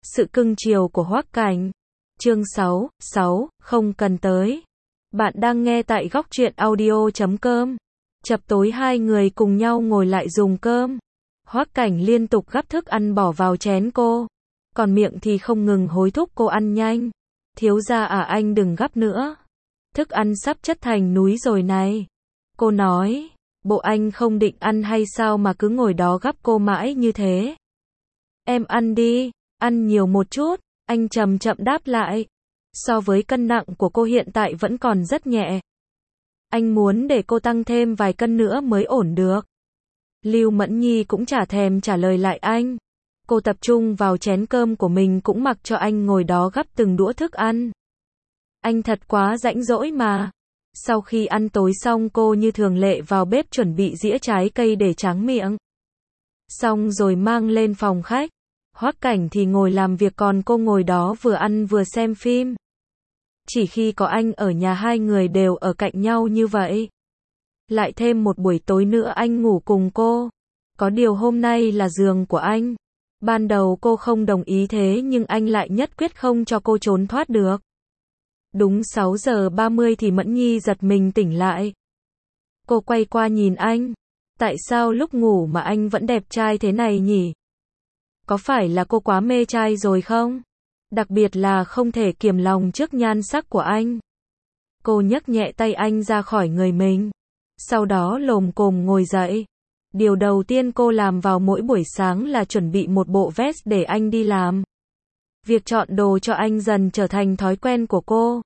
Sự cưng chiều của Hoắc Cảnh. Chương 6, không cần tới. Bạn đang nghe tại góc truyện audio.com. Chập tối hai người cùng nhau ngồi lại dùng cơm. Hoắc Cảnh liên tục gắp thức ăn bỏ vào chén cô. Còn miệng thì không ngừng hối thúc cô ăn nhanh. Thiếu gia à, anh đừng gắp nữa. Thức ăn sắp chất thành núi rồi này. Cô nói, bộ anh không định ăn hay sao mà cứ ngồi đó gắp cô mãi như thế. Em ăn đi, ăn nhiều một chút, anh chậm chậm đáp lại. So với cân nặng của cô hiện tại vẫn còn rất nhẹ. Anh muốn để cô tăng thêm vài cân nữa mới ổn được. Lưu Mẫn Nhi cũng chả thèm trả lời lại anh. Cô tập trung vào chén cơm của mình cũng mặc cho anh ngồi đó gắp từng đũa thức ăn. Anh thật quá rãnh rỗi mà. Sau khi ăn tối xong cô như thường lệ vào bếp chuẩn bị dĩa trái cây để tráng miệng. Xong rồi mang lên phòng khách. Hoắc Cảnh thì ngồi làm việc còn cô ngồi đó vừa ăn vừa xem phim. Chỉ khi có anh ở nhà hai người đều ở cạnh nhau như vậy. Lại thêm một buổi tối nữa anh ngủ cùng cô. Có điều hôm nay là giường của anh. Ban đầu cô không đồng ý thế nhưng anh lại nhất quyết không cho cô trốn thoát được. Đúng 6 giờ 30 thì Mẫn Nhi giật mình tỉnh lại. Cô quay qua nhìn anh. Tại sao lúc ngủ mà anh vẫn đẹp trai thế này nhỉ? Có phải là cô quá mê trai rồi không? Đặc biệt là không thể kiềm lòng trước nhan sắc của anh. Cô nhấc nhẹ tay anh ra khỏi người mình. Sau đó lồm cồm ngồi dậy. Điều đầu tiên cô làm vào mỗi buổi sáng là chuẩn bị một bộ vest để anh đi làm. Việc chọn đồ cho anh dần trở thành thói quen của cô.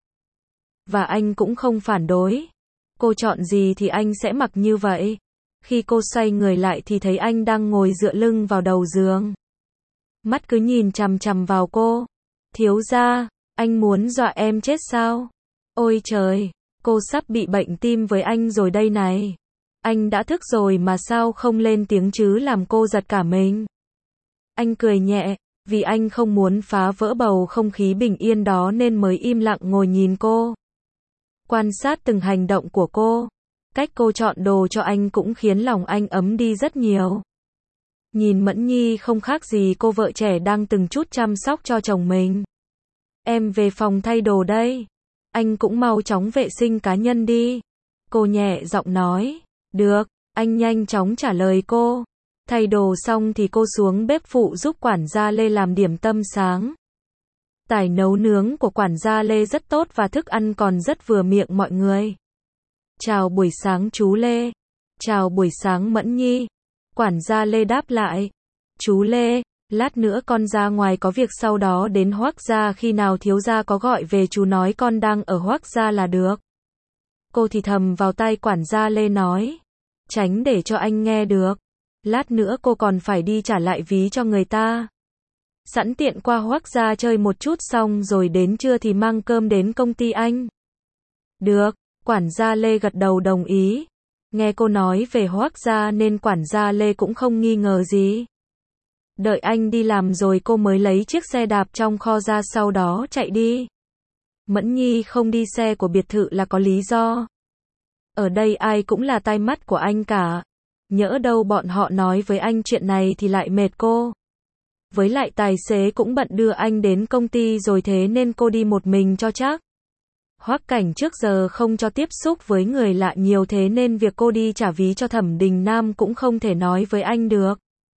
Và anh cũng không phản đối. Cô chọn gì thì anh sẽ mặc như vậy. Khi cô xoay người lại thì thấy anh đang ngồi dựa lưng vào đầu giường. Mắt cứ nhìn chằm chằm vào cô. Thiếu gia, anh muốn dọa em chết sao? Ôi trời, cô sắp bị bệnh tim với anh rồi đây này. Anh đã thức rồi mà sao không lên tiếng chứ, làm cô giật cả mình. Anh cười nhẹ, vì anh không muốn phá vỡ bầu không khí bình yên đó nên mới im lặng ngồi nhìn cô. Quan sát từng hành động của cô. Cách cô chọn đồ cho anh cũng khiến lòng anh ấm đi rất nhiều. Nhìn Mẫn Nhi không khác gì cô vợ trẻ đang từng chút chăm sóc cho chồng mình. Em về phòng thay đồ đây. Anh cũng mau chóng vệ sinh cá nhân đi. Cô nhẹ giọng nói. Được, anh nhanh chóng trả lời cô. Thay đồ xong thì cô xuống bếp phụ giúp quản gia Lê làm điểm tâm sáng. Tài nấu nướng của quản gia Lê rất tốt và thức ăn còn rất vừa miệng mọi người. Chào buổi sáng chú Lê. Chào buổi sáng Mẫn Nhi. Quản gia Lê đáp lại. Chú Lê, lát nữa con ra ngoài có việc, sau đó đến Hoắc gia, khi nào thiếu gia có gọi về chú nói con đang ở Hoắc gia là được. Cô thì thầm vào tai quản gia Lê nói. Tránh để cho anh nghe được. Lát nữa cô còn phải đi trả lại ví cho người ta. Sẵn tiện qua Hoắc gia chơi một chút, xong rồi đến trưa thì mang cơm đến công ty anh. Được, quản gia Lê gật đầu đồng ý. Nghe cô nói về Hoắc gia nên quản gia Lê cũng không nghi ngờ gì. Đợi anh đi làm rồi cô mới lấy chiếc xe đạp trong kho ra, sau đó chạy đi. Mẫn Nhi không đi xe của biệt thự là có lý do. Ở đây ai cũng là tai mắt của anh cả. Nhỡ đâu bọn họ nói với anh chuyện này thì lại mệt cô. Với lại tài xế cũng bận đưa anh đến công ty rồi, thế nên cô đi một mình cho chắc. Hoắc Cảnh trước giờ không cho tiếp xúc với người lạ nhiều, thế nên việc cô đi trả ví cho Thẩm Đình Nam cũng không thể nói với anh được.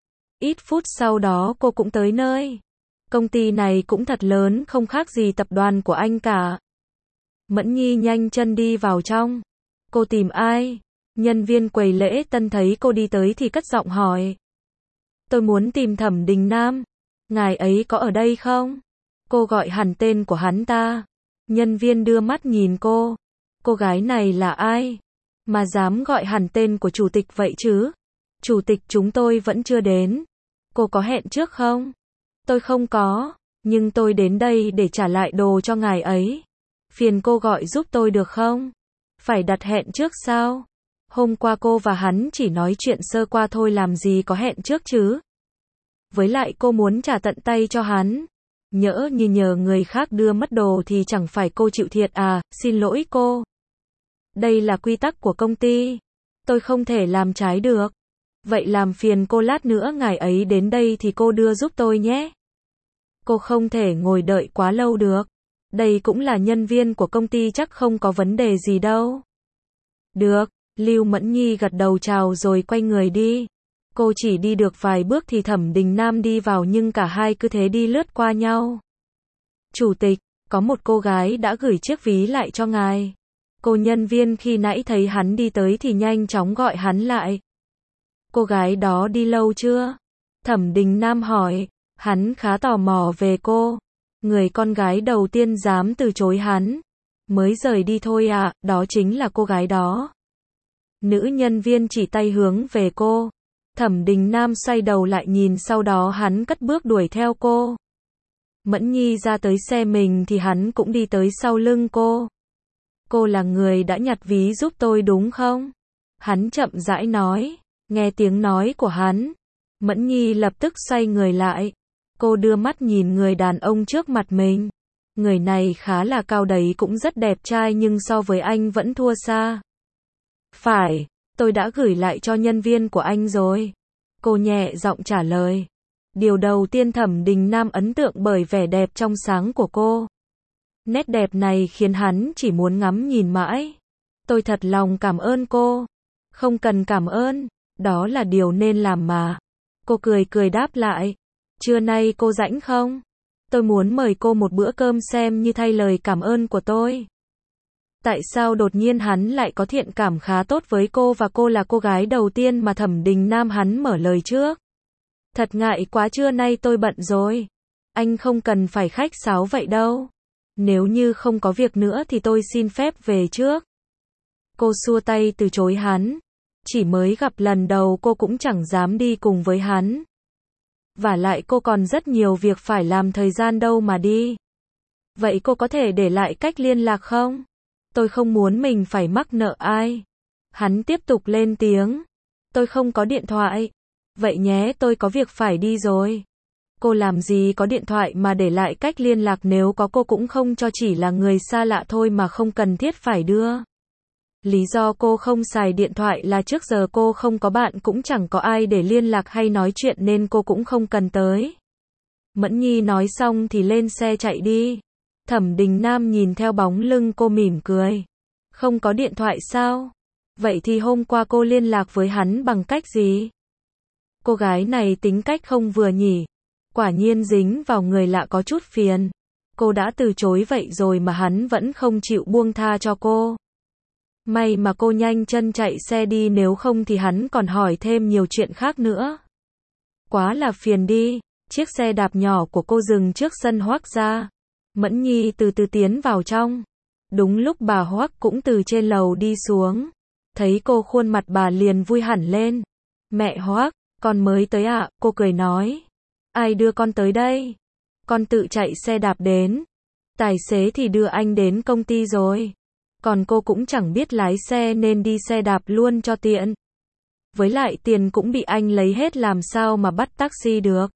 Ít phút sau đó cô cũng tới nơi. Công ty này cũng thật lớn, không khác gì tập đoàn của anh cả. Mẫn Nhi nhanh chân đi vào trong. Cô tìm ai? Nhân viên quầy lễ tân thấy cô đi tới thì cất giọng hỏi. Tôi muốn tìm Thẩm Đình Nam. Ngài ấy có ở đây không? Cô gọi hẳn tên của hắn ta. Nhân viên đưa mắt nhìn cô. Cô gái này là ai? Mà dám gọi hẳn tên của chủ tịch vậy chứ? Chủ tịch chúng tôi vẫn chưa đến. Cô có hẹn trước không? Tôi không có, nhưng tôi đến đây để trả lại đồ cho ngài ấy. Phiền cô gọi giúp tôi được không? Phải đặt hẹn trước sao? Hôm qua cô và hắn chỉ nói chuyện sơ qua thôi, làm gì có hẹn trước chứ? Với lại cô muốn trả tận tay cho hắn. Nhỡ như nhờ người khác đưa mất đồ thì chẳng phải cô chịu thiệt à? Xin lỗi cô. Đây là quy tắc của công ty. Tôi không thể làm trái được. Vậy làm phiền cô lát nữa ngài ấy đến đây thì cô đưa giúp tôi nhé. Cô không thể ngồi đợi quá lâu được. Đây cũng là nhân viên của công ty chắc không có vấn đề gì đâu. Được, Lưu Mẫn Nhi gật đầu chào rồi quay người đi. Cô chỉ đi được vài bước thì Thẩm Đình Nam đi vào nhưng cả hai cứ thế đi lướt qua nhau. Chủ tịch, có một cô gái đã gửi chiếc ví lại cho ngài. Cô nhân viên khi nãy thấy hắn đi tới thì nhanh chóng gọi hắn lại. Cô gái đó đi lâu chưa? Thẩm Đình Nam hỏi, hắn khá tò mò về cô. Người con gái đầu tiên dám từ chối hắn. Mới rời đi thôi à, đó chính là cô gái đó. Nữ nhân viên chỉ tay hướng về cô. Thẩm Đình Nam xoay đầu lại nhìn sau đó hắn cất bước đuổi theo cô. Mẫn Nhi ra tới xe mình thì hắn cũng đi tới sau lưng cô. Cô là người đã nhặt ví giúp tôi đúng không? Hắn chậm rãi nói. Nghe tiếng nói của hắn, Mẫn Nhi lập tức xoay người lại. Cô đưa mắt nhìn người đàn ông trước mặt mình. Người này khá là cao đấy, cũng rất đẹp trai nhưng so với anh vẫn thua xa. Phải, tôi đã gửi lại cho nhân viên của anh rồi. Cô nhẹ giọng trả lời. Điều đầu tiên Thẩm Đình Nam ấn tượng bởi vẻ đẹp trong sáng của cô. Nét đẹp này khiến hắn chỉ muốn ngắm nhìn mãi. Tôi thật lòng cảm ơn cô. Không cần cảm ơn, đó là điều nên làm mà. Cô cười cười đáp lại. Trưa nay cô rảnh không? Tôi muốn mời cô một bữa cơm xem như thay lời cảm ơn của tôi. Tại sao đột nhiên hắn lại có thiện cảm khá tốt với cô và cô là cô gái đầu tiên mà Thẩm Đình Nam hắn mở lời trước? Thật ngại quá, trưa nay tôi bận rồi. Anh không cần phải khách sáo vậy đâu. Nếu như không có việc nữa thì tôi xin phép về trước. Cô xua tay từ chối hắn. Chỉ mới gặp lần đầu cô cũng chẳng dám đi cùng với hắn. Vả lại cô còn rất nhiều việc phải làm, thời gian đâu mà đi. Vậy cô có thể để lại cách liên lạc không? Tôi không muốn mình phải mắc nợ ai. Hắn tiếp tục lên tiếng. Tôi không có điện thoại. Vậy nhé, tôi có việc phải đi rồi. Cô làm gì có điện thoại mà để lại cách liên lạc, nếu có cô cũng không cho, chỉ là người xa lạ thôi mà không cần thiết phải đưa. Lý do cô không xài điện thoại là trước giờ cô không có bạn cũng chẳng có ai để liên lạc hay nói chuyện nên cô cũng không cần tới. Mẫn Nhi nói xong thì lên xe chạy đi. Thẩm Đình Nam nhìn theo bóng lưng cô mỉm cười. Không có điện thoại sao? Vậy thì hôm qua cô liên lạc với hắn bằng cách gì? Cô gái này tính cách không vừa nhỉ? Quả nhiên dính vào người lạ có chút phiền. Cô đã từ chối vậy rồi mà hắn vẫn không chịu buông tha cho cô. May mà cô nhanh chân chạy xe đi, nếu không thì hắn còn hỏi thêm nhiều chuyện khác nữa. Quá là phiền đi. Chiếc xe đạp nhỏ của cô dừng trước sân Hoắc gia. Mẫn Nhi từ từ tiến vào trong. Đúng lúc bà Hoắc cũng từ trên lầu đi xuống. Thấy cô khuôn mặt bà liền vui hẳn lên. Mẹ Hoắc, con mới tới ạ, cô cười nói. Ai đưa con tới đây? Con tự chạy xe đạp đến. Tài xế thì đưa anh đến công ty rồi. Còn cô cũng chẳng biết lái xe nên đi xe đạp luôn cho tiện. Với lại tiền cũng bị anh lấy hết, làm sao mà bắt taxi được.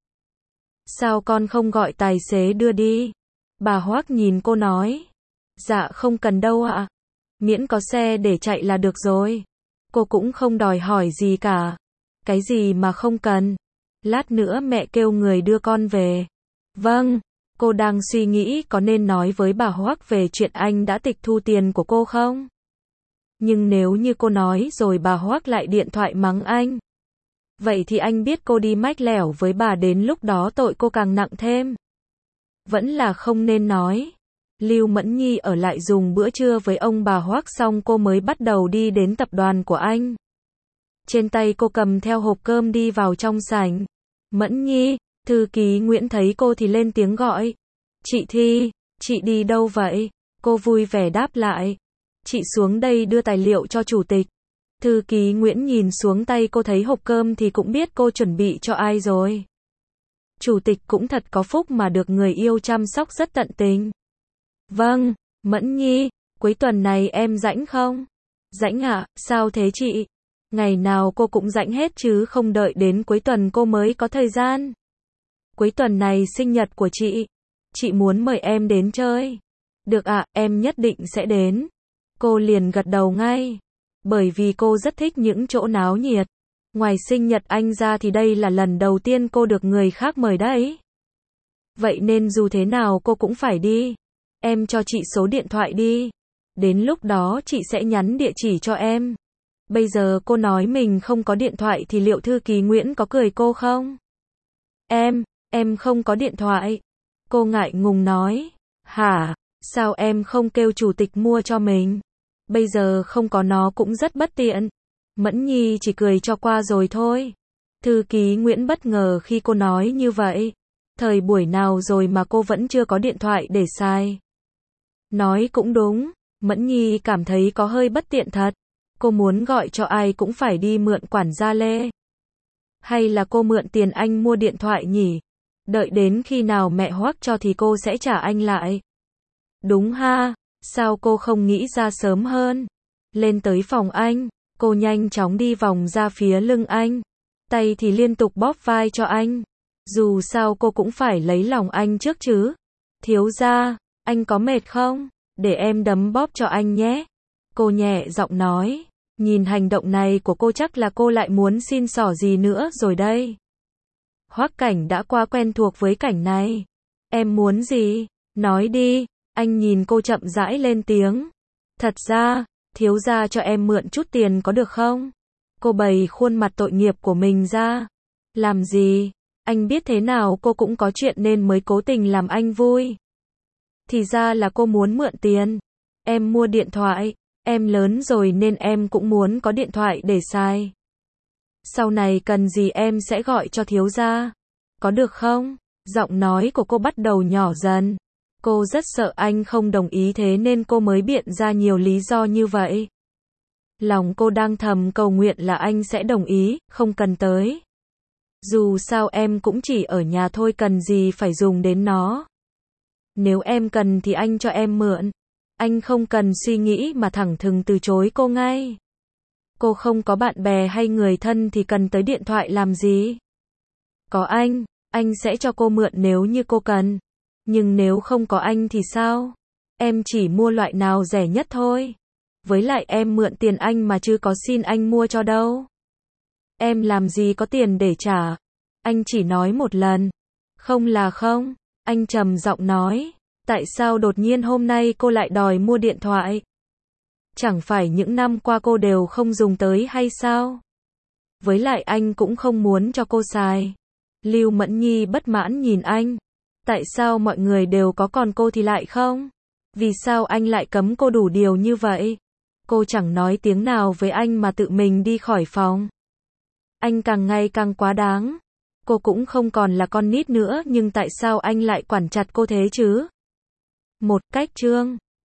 Sao con không gọi tài xế đưa đi? Bà Hoắc nhìn cô nói. Dạ không cần đâu ạ. Miễn có xe để chạy là được rồi. Cô cũng không đòi hỏi gì cả. Cái gì mà không cần? Lát nữa mẹ kêu người đưa con về. Vâng. Cô đang suy nghĩ có nên nói với bà Hoắc về chuyện anh đã tịch thu tiền của cô không? Nhưng nếu như cô nói rồi bà Hoắc lại điện thoại mắng anh. Vậy thì anh biết cô đi mách lẻo với bà, đến lúc đó tội cô càng nặng thêm. Vẫn là không nên nói. Lưu Mẫn Nhi ở lại dùng bữa trưa với ông bà Hoắc xong cô mới bắt đầu đi đến tập đoàn của anh. Trên tay cô cầm theo hộp cơm đi vào trong sảnh. Mẫn Nhi, thư ký Nguyễn thấy cô thì lên tiếng gọi. Chị Thi, chị đi đâu vậy? Cô vui vẻ đáp lại. Chị xuống đây đưa tài liệu cho chủ tịch. Thư ký Nguyễn nhìn xuống tay cô, thấy hộp cơm thì cũng biết cô chuẩn bị cho ai rồi. Chủ tịch cũng thật có phúc mà được người yêu chăm sóc rất tận tình. Vâng, Mẫn Nhi, cuối tuần này em rảnh không? Rảnh ạ, sao thế chị? Ngày nào cô cũng rảnh hết chứ không đợi đến cuối tuần cô mới có thời gian. Cuối tuần này sinh nhật của chị muốn mời em đến chơi. Được ạ, em nhất định sẽ đến. Cô liền gật đầu ngay. Bởi vì cô rất thích những chỗ náo nhiệt. Ngoài sinh nhật anh ra thì đây là lần đầu tiên cô được người khác mời đấy. Vậy nên dù thế nào cô cũng phải đi. Em cho chị số điện thoại đi. Đến lúc đó chị sẽ nhắn địa chỉ cho em. Bây giờ cô nói mình không có điện thoại thì liệu thư ký Nguyễn có cười cô không? Em không có điện thoại. Cô ngại ngùng nói. Hả? Sao em không kêu chủ tịch mua cho mình? Bây giờ không có nó cũng rất bất tiện. Mẫn Nhi chỉ cười cho qua rồi thôi. Thư ký Nguyễn bất ngờ khi cô nói như vậy. Thời buổi nào rồi mà cô vẫn chưa có điện thoại để xài. Nói cũng đúng, Mẫn Nhi cảm thấy có hơi bất tiện thật. Cô muốn gọi cho ai cũng phải đi mượn quản gia Lê. Hay là cô mượn tiền anh mua điện thoại nhỉ? Đợi đến khi nào mẹ Hoắc cho thì cô sẽ trả anh lại. Đúng ha, sao cô không nghĩ ra sớm hơn? Lên tới phòng anh, cô nhanh chóng đi vòng ra phía lưng anh. Tay thì liên tục bóp vai cho anh. Dù sao cô cũng phải lấy lòng anh trước chứ. Thiếu gia, anh có mệt không? Để em đấm bóp cho anh nhé. Cô nhẹ giọng nói. Nhìn hành động này của cô chắc là cô lại muốn xin xỏ gì nữa rồi đây. Hoắc Cảnh đã quá quen thuộc với cảnh này. Em muốn gì? Nói đi. Anh nhìn cô chậm rãi lên tiếng. Thật ra, thiếu gia cho em mượn chút tiền có được không? Cô bày khuôn mặt tội nghiệp của mình ra. Làm gì? Anh biết thế nào cô cũng có chuyện nên mới cố tình làm anh vui. Thì ra là cô muốn mượn tiền. Em mua điện thoại. Em lớn rồi nên em cũng muốn có điện thoại để xài. Sau này cần gì em sẽ gọi cho thiếu gia. Có được không? Giọng nói của cô bắt đầu nhỏ dần. Cô rất sợ anh không đồng ý thế nên cô mới biện ra nhiều lý do như vậy. Lòng cô đang thầm cầu nguyện là anh sẽ đồng ý, không cần tới. Dù sao em cũng chỉ ở nhà thôi cần gì phải dùng đến nó. Nếu em cần thì anh cho em mượn. Anh không cần suy nghĩ mà thẳng thừng từ chối cô ngay. Cô không có bạn bè hay người thân thì cần tới điện thoại làm gì? Có anh sẽ cho cô mượn nếu như cô cần. Nhưng nếu không có anh thì sao? Em chỉ mua loại nào rẻ nhất thôi. Với lại em mượn tiền anh mà chứ có xin anh mua cho đâu. Em làm gì có tiền để trả. Anh chỉ nói một lần. Không là không. Anh trầm giọng nói. Tại sao đột nhiên hôm nay cô lại đòi mua điện thoại? Chẳng phải những năm qua cô đều không dùng tới hay sao? Với lại anh cũng không muốn cho cô xài. Lưu Mẫn Nhi bất mãn nhìn anh. Tại sao mọi người đều có còn cô thì lại không? Vì sao anh lại cấm cô đủ điều như vậy? Cô chẳng nói tiếng nào với anh mà tự mình đi khỏi phòng. Anh càng ngày càng quá đáng. Cô cũng không còn là con nít nữa nhưng tại sao anh lại quản chặt cô thế chứ? Một cách chương